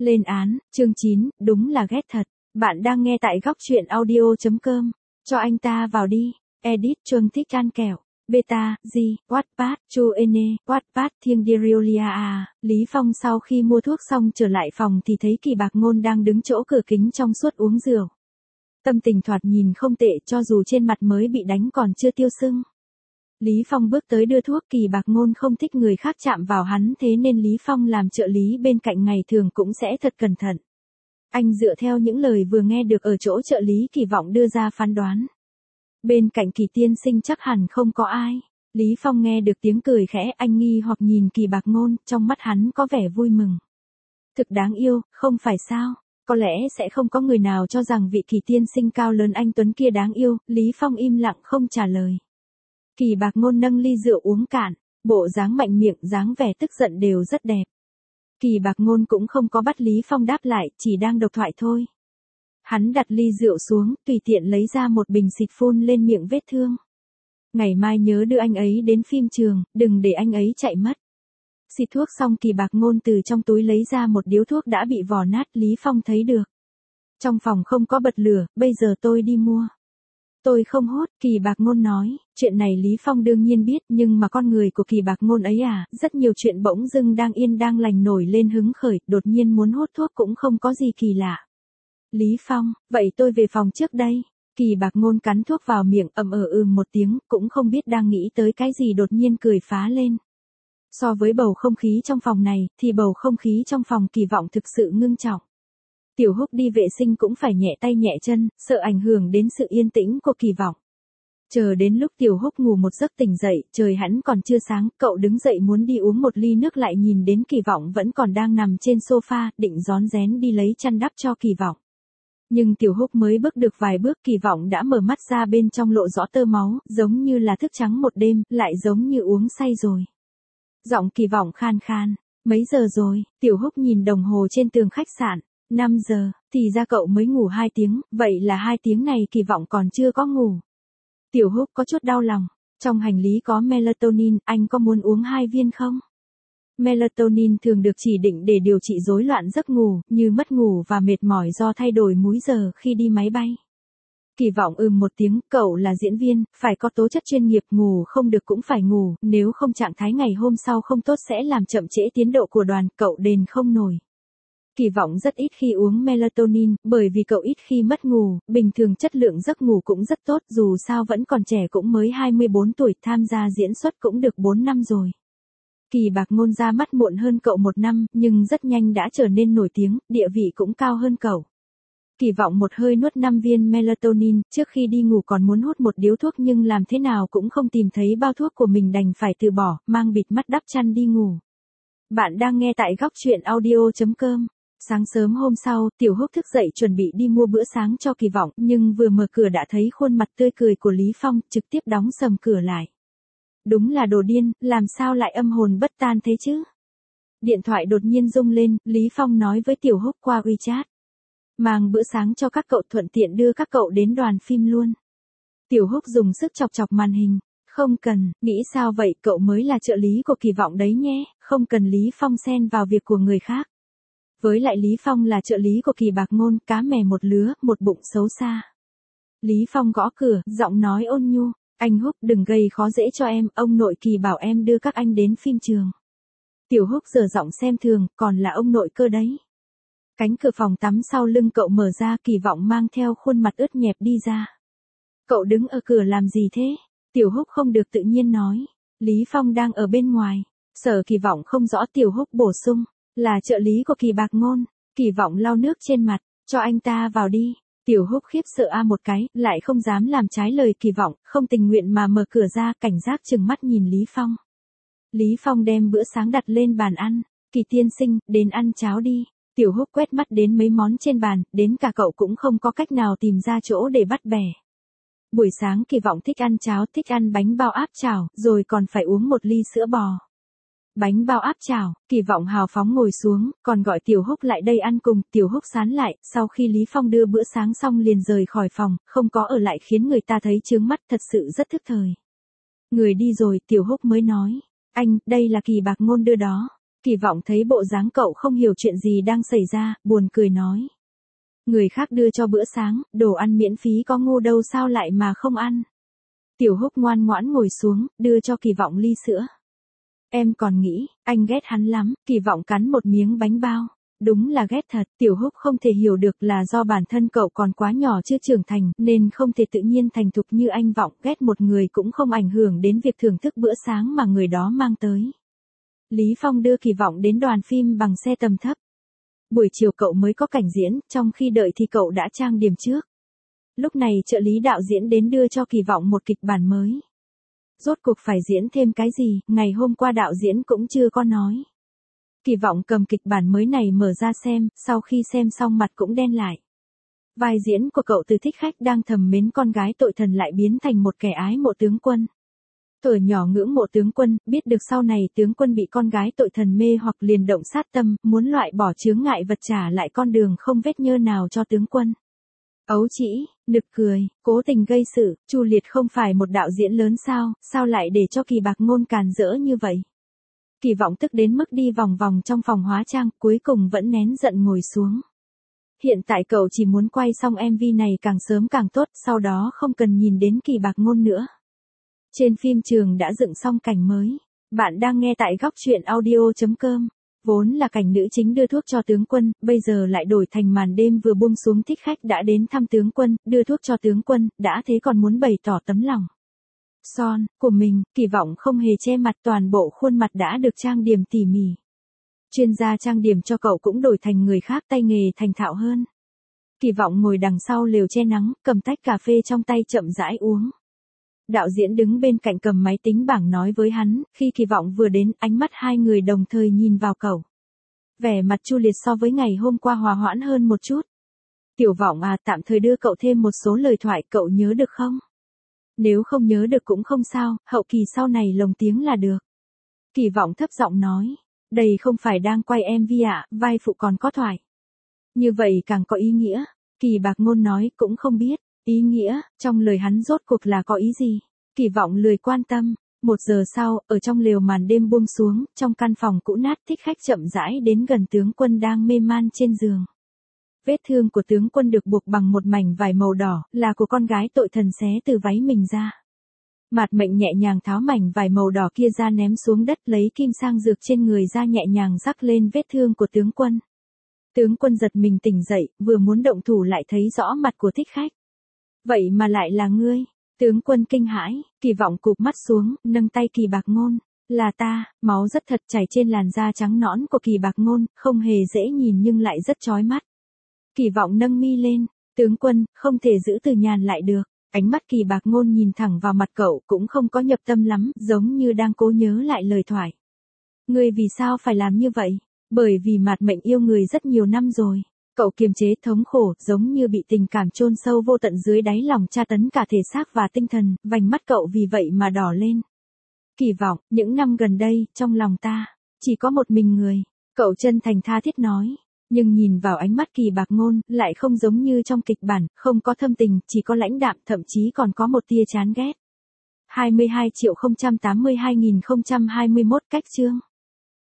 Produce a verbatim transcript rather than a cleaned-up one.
Lên án, chương chín, đúng là ghét thật. Bạn đang nghe tại góc truyện audio.com. Cho anh ta vào đi. Edit Chuông thích ăn kẹo. Beta, G, Wattpad, Chuene, Wattpad, Thiêng Diriolia à. Lý Phong sau khi mua thuốc xong trở lại phòng thì thấy Kỳ Bạc Ngôn đang đứng chỗ cửa kính trong suốt uống rượu. Tâm tình thoạt nhìn không tệ cho dù trên mặt mới bị đánh còn chưa tiêu sưng. Lý Phong bước tới đưa thuốc. Kỳ Bạc Ngôn không thích người khác chạm vào hắn thế nên Lý Phong làm trợ lý bên cạnh ngày thường cũng sẽ thật cẩn thận. Anh dựa theo những lời vừa nghe được ở chỗ trợ lý Kỳ Vọng đưa ra phán đoán. Bên cạnh Kỳ tiên sinh chắc hẳn không có ai. Lý Phong nghe được tiếng cười khẽ, anh nghi hoặc nhìn Kỳ Bạc Ngôn, trong mắt hắn có vẻ vui mừng. Thực đáng yêu, không phải sao? Có lẽ sẽ không có người nào cho rằng vị Kỳ tiên sinh cao lớn anh tuấn kia đáng yêu. Lý Phong im lặng không trả lời. Kỳ Bạc Ngôn nâng ly rượu uống cạn, bộ dáng mạnh miệng, dáng vẻ tức giận đều rất đẹp. Kỳ Bạc Ngôn cũng không có bắt Lý Phong đáp lại, chỉ đang độc thoại thôi. Hắn đặt ly rượu xuống, tùy tiện lấy ra một bình xịt phun lên miệng vết thương. Ngày mai nhớ đưa anh ấy đến phim trường, đừng để anh ấy chạy mất. Xịt thuốc xong Kỳ Bạc Ngôn từ trong túi lấy ra một điếu thuốc đã bị vò nát, Lý Phong thấy được. Trong phòng không có bật lửa, bây giờ tôi đi mua. Tôi không hút, Kỳ Bạc Ngôn nói, chuyện này Lý Phong đương nhiên biết, nhưng mà con người của Kỳ Bạc Ngôn ấy à, rất nhiều chuyện bỗng dưng đang yên đang lành nổi lên hứng khởi, đột nhiên muốn hút thuốc cũng không có gì kỳ lạ. Lý Phong, vậy tôi về phòng trước đây. Kỳ Bạc Ngôn cắn thuốc vào miệng, ầm ờ ừm một tiếng, cũng không biết đang nghĩ tới cái gì đột nhiên cười phá lên. So với bầu không khí trong phòng này, thì bầu không khí trong phòng Kỳ Vọng thực sự ngưng trọng. Tiểu Húc đi vệ sinh cũng phải nhẹ tay nhẹ chân, sợ ảnh hưởng đến sự yên tĩnh của Kỳ Vọng. Chờ đến lúc Tiểu Húc ngủ một giấc tỉnh dậy, trời hẳn còn chưa sáng, cậu đứng dậy muốn đi uống một ly nước lại nhìn đến Kỳ Vọng vẫn còn đang nằm trên sofa, định rón rén đi lấy chăn đắp cho Kỳ Vọng. Nhưng Tiểu Húc mới bước được vài bước Kỳ Vọng đã mở mắt ra, bên trong lộ rõ tơ máu, giống như là thức trắng một đêm, lại giống như uống say rồi. Giọng Kỳ Vọng khan khan, mấy giờ rồi? Tiểu Húc nhìn đồng hồ trên tường khách sạn, năm giờ, thì ra cậu mới ngủ hai tiếng, vậy là hai tiếng này Kỳ Vọng còn chưa có ngủ. Tiểu Húc có chút đau lòng, trong hành lý có melatonin, anh có muốn uống hai viên không? Melatonin thường được chỉ định để điều trị rối loạn giấc ngủ, như mất ngủ và mệt mỏi do thay đổi múi giờ khi đi máy bay. Kỳ Vọng ừm một tiếng, cậu là diễn viên, phải có tố chất chuyên nghiệp, ngủ không được cũng phải ngủ, nếu không trạng thái ngày hôm sau không tốt sẽ làm chậm trễ tiến độ của đoàn, cậu đền không nổi. Kỳ Vọng rất ít khi uống melatonin, bởi vì cậu ít khi mất ngủ, bình thường chất lượng giấc ngủ cũng rất tốt, dù sao vẫn còn trẻ, cũng mới hai mươi bốn tuổi, tham gia diễn xuất cũng được bốn năm rồi. Kỳ Bạc Ngôn ra mắt muộn hơn cậu một năm, nhưng rất nhanh đã trở nên nổi tiếng, địa vị cũng cao hơn cậu. Kỳ Vọng một hơi nuốt năm viên melatonin, trước khi đi ngủ còn muốn hút một điếu thuốc nhưng làm thế nào cũng không tìm thấy bao thuốc của mình, đành phải từ bỏ, mang bịt mắt đắp chăn đi ngủ. Bạn đang nghe tại góc truyện audio.com. Sáng sớm hôm sau, Tiểu Húc thức dậy chuẩn bị đi mua bữa sáng cho Kỳ Vọng, nhưng vừa mở cửa đã thấy khuôn mặt tươi cười của Lý Phong, trực tiếp đóng sầm cửa lại. Đúng là đồ điên, làm sao lại âm hồn bất tan thế chứ? Điện thoại đột nhiên rung lên, Lý Phong nói với Tiểu Húc qua WeChat. Mang bữa sáng cho các cậu, thuận tiện đưa các cậu đến đoàn phim luôn. Tiểu Húc dùng sức chọc chọc màn hình. Không cần, nghĩ sao vậy, cậu mới là trợ lý của Kỳ Vọng đấy nhé, không cần Lý Phong xen vào việc của người khác. Với lại Lý Phong là trợ lý của Kỳ Bạc Ngôn, cá mè một lứa, một bụng xấu xa. Lý Phong gõ cửa, giọng nói ôn nhu, anh Húc đừng gây khó dễ cho em, ông nội Kỳ bảo em đưa các anh đến phim trường. Tiểu Húc giở giọng xem thường, còn là ông nội cơ đấy. Cánh cửa phòng tắm sau lưng cậu mở ra, Kỳ Vọng mang theo khuôn mặt ướt nhẹp đi ra. Cậu đứng ở cửa làm gì thế? Tiểu Húc không được tự nhiên nói. Lý Phong đang ở bên ngoài. Sở Kỳ Vọng không rõ, Tiểu Húc bổ sung. Là trợ lý của Kỳ Bạc Ngôn. Kỳ Vọng lau nước trên mặt, cho anh ta vào đi. Tiểu Húc khiếp sợ a một cái, lại không dám làm trái lời Kỳ Vọng, không tình nguyện mà mở cửa ra, cảnh giác chừng mắt nhìn Lý Phong. Lý Phong đem bữa sáng đặt lên bàn ăn. Kỳ tiên sinh, đến ăn cháo đi. Tiểu Húc quét mắt đến mấy món trên bàn, đến cả cậu cũng không có cách nào tìm ra chỗ để bắt bẻ. Buổi sáng Kỳ Vọng thích ăn cháo, thích ăn bánh bao áp chảo, rồi còn phải uống một ly sữa bò. Bánh bao áp chảo, Kỳ Vọng hào phóng ngồi xuống, còn gọi Tiểu Húc lại đây ăn cùng, Tiểu Húc sán lại, sau khi Lý Phong đưa bữa sáng xong liền rời khỏi phòng, không có ở lại khiến người ta thấy chướng mắt, thật sự rất thức thời. Người đi rồi, Tiểu Húc mới nói, anh, đây là Kỳ Bạc Ngôn đưa đó. Kỳ vọng thấy bộ dáng cậu không hiểu chuyện gì đang xảy ra, buồn cười nói. Người khác đưa cho bữa sáng, đồ ăn miễn phí có ngu đâu sao lại mà không ăn. Tiểu Húc ngoan ngoãn ngồi xuống, đưa cho Kỳ vọng ly sữa. Em còn nghĩ, anh ghét hắn lắm, Kỳ vọng cắn một miếng bánh bao. Đúng là ghét thật, Tiểu Húc không thể hiểu được là do bản thân cậu còn quá nhỏ chưa trưởng thành, nên không thể tự nhiên thành thục như anh Vọng, ghét một người cũng không ảnh hưởng đến việc thưởng thức bữa sáng mà người đó mang tới. Lý Phong đưa Kỳ vọng đến đoàn phim bằng xe tầm thấp. Buổi chiều cậu mới có cảnh diễn, trong khi đợi thì cậu đã trang điểm trước. Lúc này trợ lý đạo diễn đến đưa cho Kỳ vọng một kịch bản mới. Rốt cuộc phải diễn thêm cái gì, ngày hôm qua đạo diễn cũng chưa có nói. Kỳ vọng cầm kịch bản mới này mở ra xem, sau khi xem xong mặt cũng đen lại. Vai diễn của cậu từ thích khách đang thầm mến con gái tội thần lại biến thành một kẻ ái mộ tướng quân. Thuở nhỏ ngưỡng mộ tướng quân, biết được sau này tướng quân bị con gái tội thần mê hoặc liền động sát tâm, muốn loại bỏ chướng ngại vật trả lại con đường không vết nhơ nào cho tướng quân. Ấu trĩ, nực cười, cố tình gây sự, Chu Liệt không phải một đạo diễn lớn sao, sao lại để cho Kỳ Bạc Ngôn càn rỡ như vậy. Kỳ vọng tức đến mức đi vòng vòng trong phòng hóa trang, cuối cùng vẫn nén giận ngồi xuống. Hiện tại cậu chỉ muốn quay xong em vê này càng sớm càng tốt, sau đó không cần nhìn đến Kỳ Bạc Ngôn nữa. Trên phim trường đã dựng xong cảnh mới. Bạn đang nghe tại góc truyện audio chấm com. Vốn là cảnh nữ chính đưa thuốc cho tướng quân, bây giờ lại đổi thành màn đêm vừa buông xuống thích khách đã đến thăm tướng quân, đưa thuốc cho tướng quân, đã thế còn muốn bày tỏ tấm lòng son của mình. Kỳ vọng không hề che mặt, toàn bộ khuôn mặt đã được trang điểm tỉ mỉ. Chuyên gia trang điểm cho cậu cũng đổi thành người khác, tay nghề thành thạo hơn. Kỳ vọng ngồi đằng sau lều che nắng, cầm tách cà phê trong tay chậm rãi uống. Đạo diễn đứng bên cạnh cầm máy tính bảng nói với hắn, khi Kỳ vọng vừa đến, ánh mắt hai người đồng thời nhìn vào cậu. Vẻ mặt Chu Liệt so với ngày hôm qua hòa hoãn hơn một chút. Tiểu Vọng à, tạm thời đưa cậu thêm một số lời thoại, cậu nhớ được không? Nếu không nhớ được cũng không sao, hậu kỳ sau này lồng tiếng là được. Kỳ Vọng thấp giọng nói, đây không phải đang quay em vê ạ, à, vai phụ còn có thoại. Như vậy càng có ý nghĩa. Kỳ Bạc Ngôn nói, cũng không biết. Ý nghĩa, trong lời hắn rốt cuộc là có ý gì? Kỳ Vọng lười quan tâm. Một giờ sau, ở trong lều màn đêm buông xuống, trong căn phòng cũ nát thích khách chậm rãi đến gần tướng quân đang mê man trên giường. Vết thương của tướng quân được buộc bằng một mảnh vải màu đỏ, là của con gái tội thần xé từ váy mình ra. Mạt Mệnh nhẹ nhàng tháo mảnh vải màu đỏ kia ra ném xuống đất, lấy kim sang dược trên người ra nhẹ nhàng rắc lên vết thương của tướng quân. Tướng quân giật mình tỉnh dậy, vừa muốn động thủ lại thấy rõ mặt của thích khách. Vậy mà lại là ngươi. Tướng quân kinh hãi, Kỳ Vọng cụp mắt xuống, nâng tay Kỳ Bạc Ngôn. Là ta, máu rất thật chảy trên làn da trắng nõn của Kỳ Bạc Ngôn, không hề dễ nhìn nhưng lại rất chói mắt. Kỳ Vọng nâng mi lên, tướng quân, không thể giữ từ nhàn lại được. Ánh mắt Kỳ Bạc Ngôn nhìn thẳng vào mặt cậu, cũng không có nhập tâm lắm, giống như đang cố nhớ lại lời thoại. Ngươi vì sao phải làm như vậy? Bởi vì Mạt Mệnh yêu người rất nhiều năm rồi. Cậu kiềm chế thống khổ, giống như bị tình cảm chôn sâu vô tận dưới đáy lòng tra tấn cả thể xác và tinh thần, vành mắt cậu vì vậy mà đỏ lên. Kỳ Vọng, những năm gần đây, trong lòng ta, chỉ có một mình người. Cậu chân thành tha thiết nói. Nhưng nhìn vào ánh mắt Kỳ Bạc Ngôn, lại không giống như trong kịch bản, không có thâm tình, chỉ có lãnh đạm, thậm chí còn có một tia chán ghét. hai mươi hai triệu không trăm tám mươi hai nghìn không trăm hai mươi mốt cách chương.